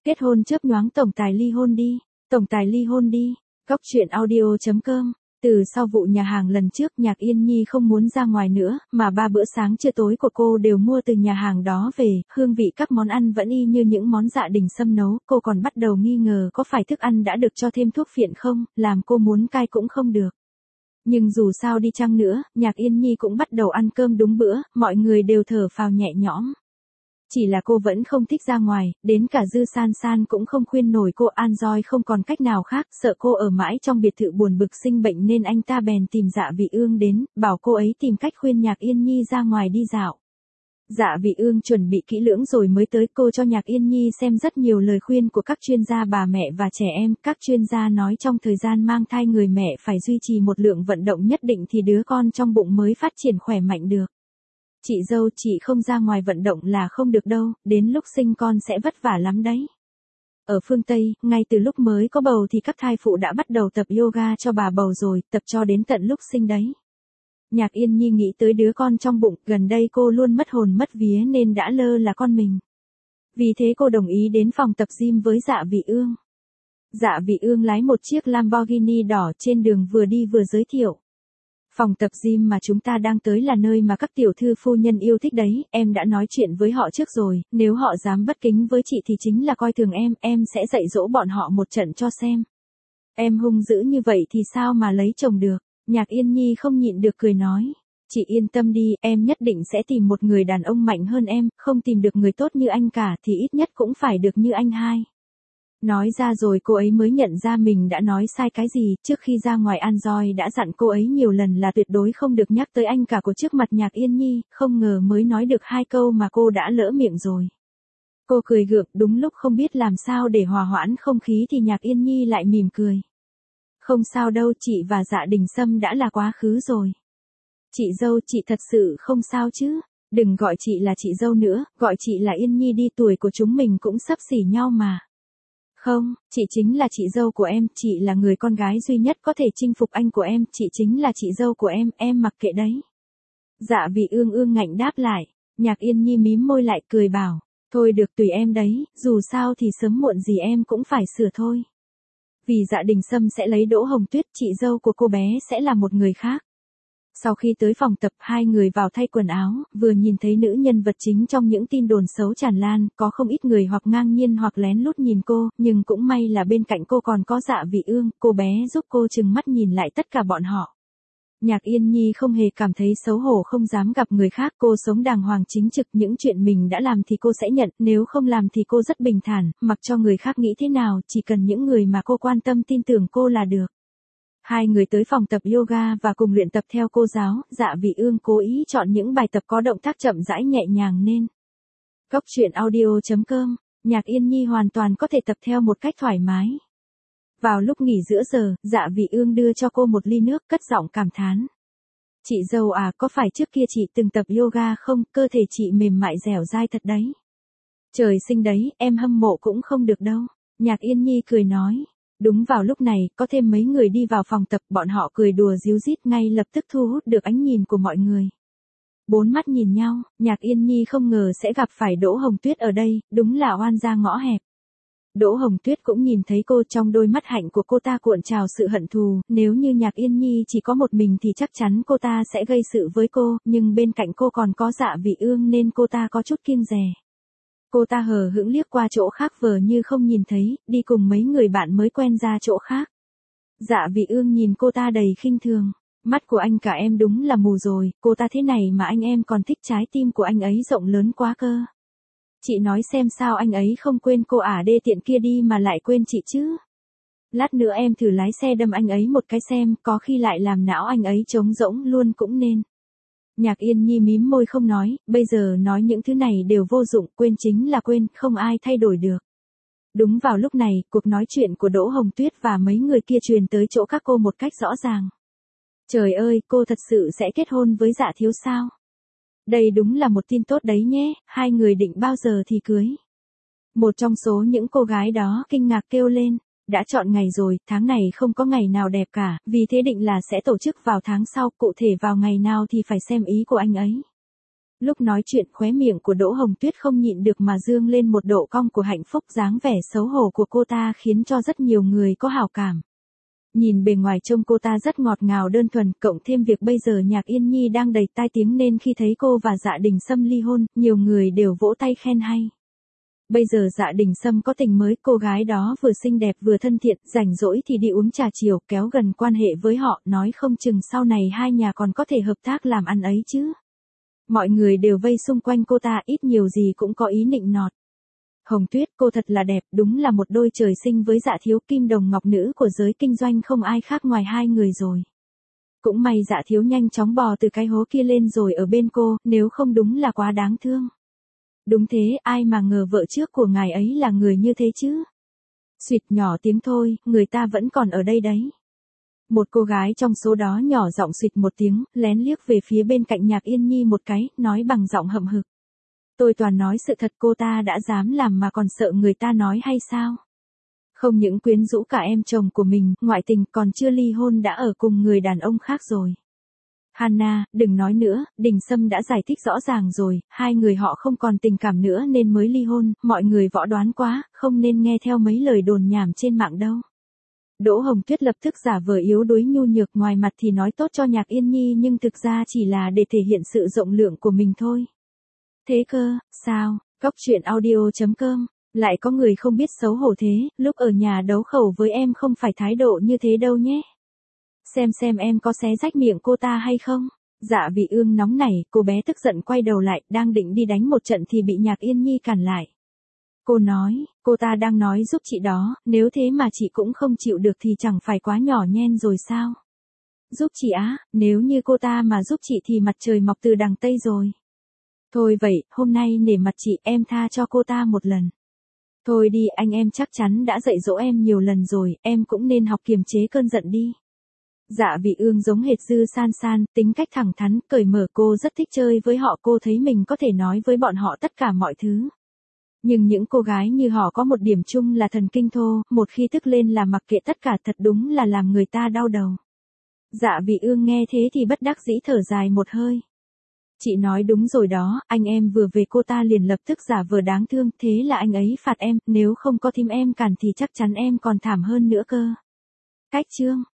Kết hôn chớp nhoáng tổng tài ly hôn đi. Tổng tài ly hôn đi. Góc truyện audio.com. Từ sau vụ nhà hàng lần trước, Nhạc Yên Nhi không muốn ra ngoài nữa, mà 3 bữa sáng trưa tối của cô đều mua từ nhà hàng đó về, hương vị các món ăn vẫn y như những món Dạ Đình Sâm nấu, cô còn bắt đầu nghi ngờ có phải thức ăn đã được cho thêm thuốc phiện không, làm cô muốn cai cũng không được. Nhưng dù sao đi chăng nữa, Nhạc Yên Nhi cũng bắt đầu ăn cơm đúng bữa, mọi người đều thở phào nhẹ nhõm. Chỉ là cô vẫn không thích ra ngoài, đến cả Dư San San cũng không khuyên nổi cô. An Doi không còn cách nào khác, sợ cô ở mãi trong biệt thự buồn bực sinh bệnh nên anh ta bèn tìm Dạ Vị Ương đến, bảo cô ấy tìm cách khuyên Nhạc Yên Nhi ra ngoài đi dạo. Dạ Vị Ương chuẩn bị kỹ lưỡng rồi mới tới, cô cho Nhạc Yên Nhi xem rất nhiều lời khuyên của các chuyên gia bà mẹ và trẻ em. Các chuyên gia nói trong thời gian mang thai người mẹ phải duy trì một lượng vận động nhất định thì đứa con trong bụng mới phát triển khỏe mạnh được. Chị dâu, chị không ra ngoài vận động là không được đâu, đến lúc sinh con sẽ vất vả lắm đấy. Ở phương Tây, ngay từ lúc mới có bầu thì các thai phụ đã bắt đầu tập yoga cho bà bầu rồi, tập cho đến tận lúc sinh đấy. Nhạc Yên Nhi nghĩ tới đứa con trong bụng, gần đây cô luôn mất hồn mất vía nên đã lơ là con mình. Vì thế cô đồng ý đến phòng tập gym với Dạ Vị Ương. Dạ Vị Ương lái một chiếc Lamborghini đỏ, trên đường vừa đi vừa giới thiệu. Phòng tập gym mà chúng ta đang tới là nơi mà các tiểu thư phu nhân yêu thích đấy, em đã nói chuyện với họ trước rồi, nếu họ dám bất kính với chị thì chính là coi thường em sẽ dạy dỗ bọn họ một trận cho xem. Em hung dữ như vậy thì sao mà lấy chồng được? Nhạc Yên Nhi không nhịn được cười nói. Chị yên tâm đi, em nhất định sẽ tìm một người đàn ông mạnh hơn em, không tìm được người tốt như anh cả thì ít nhất cũng phải được như anh hai. Nói ra rồi cô ấy mới nhận ra mình đã nói sai cái gì. Trước khi ra ngoài, An Doi đã dặn cô ấy nhiều lần là tuyệt đối không được nhắc tới anh cả của trước mặt Nhạc Yên Nhi, không ngờ mới nói được 2 câu mà cô đã lỡ miệng rồi. Cô cười gượng, đúng lúc không biết làm sao để hòa hoãn không khí thì Nhạc Yên Nhi lại mỉm cười. Không sao đâu, chị và Dạ Đình Sâm đã là quá khứ rồi. Chị dâu, chị thật sự không sao chứ? Đừng gọi chị là chị dâu nữa, gọi chị là Yên Nhi đi, tuổi của chúng mình cũng xấp xỉ nhau mà. Không, chị chính là chị dâu của em, chị là người con gái duy nhất có thể chinh phục anh của em, chị chính là chị dâu của em mặc kệ đấy. Dạ Vị Ương ương ngạnh đáp lại. Nhạc Yên Nhi mím môi lại cười bảo, thôi được tùy em đấy, dù sao thì sớm muộn gì em cũng phải sửa thôi. Vì Dạ Đình Sâm sẽ lấy Đỗ Hồng Tuyết, chị dâu của cô bé sẽ là một người khác. Sau khi tới phòng tập, hai người vào thay quần áo, vừa nhìn thấy nữ nhân vật chính trong những tin đồn xấu tràn lan, có không ít người hoặc ngang nhiên hoặc lén lút nhìn cô, nhưng cũng may là bên cạnh cô còn có Dạ Vị Ương, cô bé giúp cô trừng mắt nhìn lại tất cả bọn họ. Nhạc Yên Nhi không hề cảm thấy xấu hổ, không dám gặp người khác, cô sống đàng hoàng chính trực, những chuyện mình đã làm thì cô sẽ nhận, nếu không làm thì cô rất bình thản, mặc cho người khác nghĩ thế nào, chỉ cần những người mà cô quan tâm tin tưởng cô là được. Hai người tới phòng tập yoga và cùng luyện tập theo cô giáo. Dạ Vị Ương cố ý chọn những bài tập có động tác chậm rãi nhẹ nhàng nên. Góc truyện audio.com. Nhạc Yên Nhi hoàn toàn có thể tập theo một cách thoải mái. Vào lúc nghỉ giữa giờ, Dạ Vị Ương đưa cho cô một ly nước, cất giọng cảm thán. Chị dâu à, có phải trước kia chị từng tập yoga không? Cơ thể chị mềm mại dẻo dai thật đấy. Trời sinh đấy, em hâm mộ cũng không được đâu. Nhạc Yên Nhi cười nói. Đúng vào lúc này, có thêm mấy người đi vào phòng tập, bọn họ cười đùa ríu rít, ngay lập tức thu hút được ánh nhìn của mọi người. 4 mắt nhìn nhau, Nhạc Yên Nhi không ngờ sẽ gặp phải Đỗ Hồng Tuyết ở đây, đúng là oan gia ngõ hẹp. Đỗ Hồng Tuyết cũng nhìn thấy cô, trong đôi mắt hạnh của cô ta cuộn trào sự hận thù, nếu như Nhạc Yên Nhi chỉ có một mình thì chắc chắn cô ta sẽ gây sự với cô, nhưng bên cạnh cô còn có Dạ Vị Ương nên cô ta có chút kiêng dè. Cô ta hờ hững liếc qua chỗ khác vờ như không nhìn thấy, đi cùng mấy người bạn mới quen ra chỗ khác. Dạ Vị Ương nhìn cô ta đầy khinh thường. Mắt của anh cả em đúng là mù rồi, cô ta thế này mà anh em còn thích, trái tim của anh ấy rộng lớn quá cơ. Chị nói xem sao anh ấy không quên cô ả đê tiện kia đi mà lại quên chị chứ. Lát nữa em thử lái xe đâm anh ấy một cái xem, có khi lại làm não anh ấy trống rỗng luôn cũng nên. Nhạc Yên Nhi mím môi không nói, bây giờ nói những thứ này đều vô dụng, quên chính là quên, không ai thay đổi được. Đúng vào lúc này, cuộc nói chuyện của Đỗ Hồng Tuyết và mấy người kia truyền tới chỗ các cô một cách rõ ràng. Trời ơi, cô thật sự sẽ kết hôn với Dạ thiếu sao? Đây đúng là một tin tốt đấy nhé, hai người định bao giờ thì cưới? Một trong số những cô gái đó kinh ngạc kêu lên. Đã chọn ngày rồi, tháng này không có ngày nào đẹp cả, vì thế định là sẽ tổ chức vào tháng sau, cụ thể vào ngày nào thì phải xem ý của anh ấy. Lúc nói chuyện khóe miệng của Đỗ Hồng Tuyết không nhịn được mà dương lên một độ cong của hạnh phúc, dáng vẻ xấu hổ của cô ta khiến cho rất nhiều người có hảo cảm. Nhìn bề ngoài trông cô ta rất ngọt ngào đơn thuần, cộng thêm việc bây giờ Nhạc Yên Nhi đang đầy tai tiếng nên khi thấy cô và Dạ Đình Sâm ly hôn, nhiều người đều vỗ tay khen hay. Bây giờ Dạ Đình Sâm có tình mới, cô gái đó vừa xinh đẹp vừa thân thiện, rảnh rỗi thì đi uống trà chiều, kéo gần quan hệ với họ, nói không chừng sau này hai nhà còn có thể hợp tác làm ăn ấy chứ. Mọi người đều vây xung quanh cô ta, ít nhiều gì cũng có ý nịnh nọt. Hồng Tuyết, cô thật là đẹp, đúng là một đôi trời sinh với Dạ Thiếu, kim đồng ngọc nữ của giới kinh doanh, không ai khác ngoài hai người rồi. Cũng may Dạ Thiếu nhanh chóng bò từ cái hố kia lên rồi ở bên cô, nếu không đúng là quá đáng thương. Đúng thế, ai mà ngờ vợ trước của ngài ấy là người như thế chứ. Xuyệt nhỏ tiếng thôi, người ta vẫn còn ở đây đấy. Một cô gái trong số đó nhỏ giọng xuyệt một tiếng, lén liếc về phía bên cạnh Nhạc Yên Nhi một cái, nói bằng giọng hậm hực. Tôi toàn nói sự thật, cô ta đã dám làm mà còn sợ người ta nói hay sao? Không những quyến rũ cả em chồng của mình, ngoại tình, còn chưa ly hôn đã ở cùng người đàn ông khác rồi. Hana, đừng nói nữa, Đình Sâm đã giải thích rõ ràng rồi, hai người họ không còn tình cảm nữa nên mới ly hôn, mọi người võ đoán quá, không nên nghe theo mấy lời đồn nhảm trên mạng đâu. Đỗ Hồng Tuyết lập tức giả vờ yếu đuối nhu nhược, ngoài mặt thì nói tốt cho Nhạc Yên Nhi nhưng thực ra chỉ là để thể hiện sự rộng lượng của mình thôi. Thế cơ, sao, Cóc Truyện Audio.com, lại có người không biết xấu hổ thế, lúc ở nhà đấu khẩu với em không phải thái độ như thế đâu nhé. Xem em có xé rách miệng cô ta hay không? Dạ Vị Ương nóng nảy, cô bé tức giận quay đầu lại, đang định đi đánh một trận thì bị Nhạc Yên Nhi cản lại. Cô nói, cô ta đang nói giúp chị đó, nếu thế mà chị cũng không chịu được thì chẳng phải quá nhỏ nhen rồi sao? Giúp chị á, nếu như cô ta mà giúp chị thì mặt trời mọc từ đằng Tây rồi. Thôi vậy, hôm nay nể mặt chị, em tha cho cô ta một lần. Thôi đi, anh em chắc chắn đã dạy dỗ em nhiều lần rồi, em cũng nên học kiềm chế cơn giận đi. Dạ Vị Ương giống hệt Dư San San, tính cách thẳng thắn, cởi mở, cô rất thích chơi với họ, cô thấy mình có thể nói với bọn họ tất cả mọi thứ. Nhưng những cô gái như họ có một điểm chung là thần kinh thô, một khi tức lên là mặc kệ tất cả, thật đúng là làm người ta đau đầu. Dạ Vị Ương nghe thế thì bất đắc dĩ thở dài một hơi. Chị nói đúng rồi đó, anh em vừa về cô ta liền lập tức giả vờ đáng thương, thế là anh ấy phạt em, nếu không có thím em cản thì chắc chắn em còn thảm hơn nữa cơ. Cách chương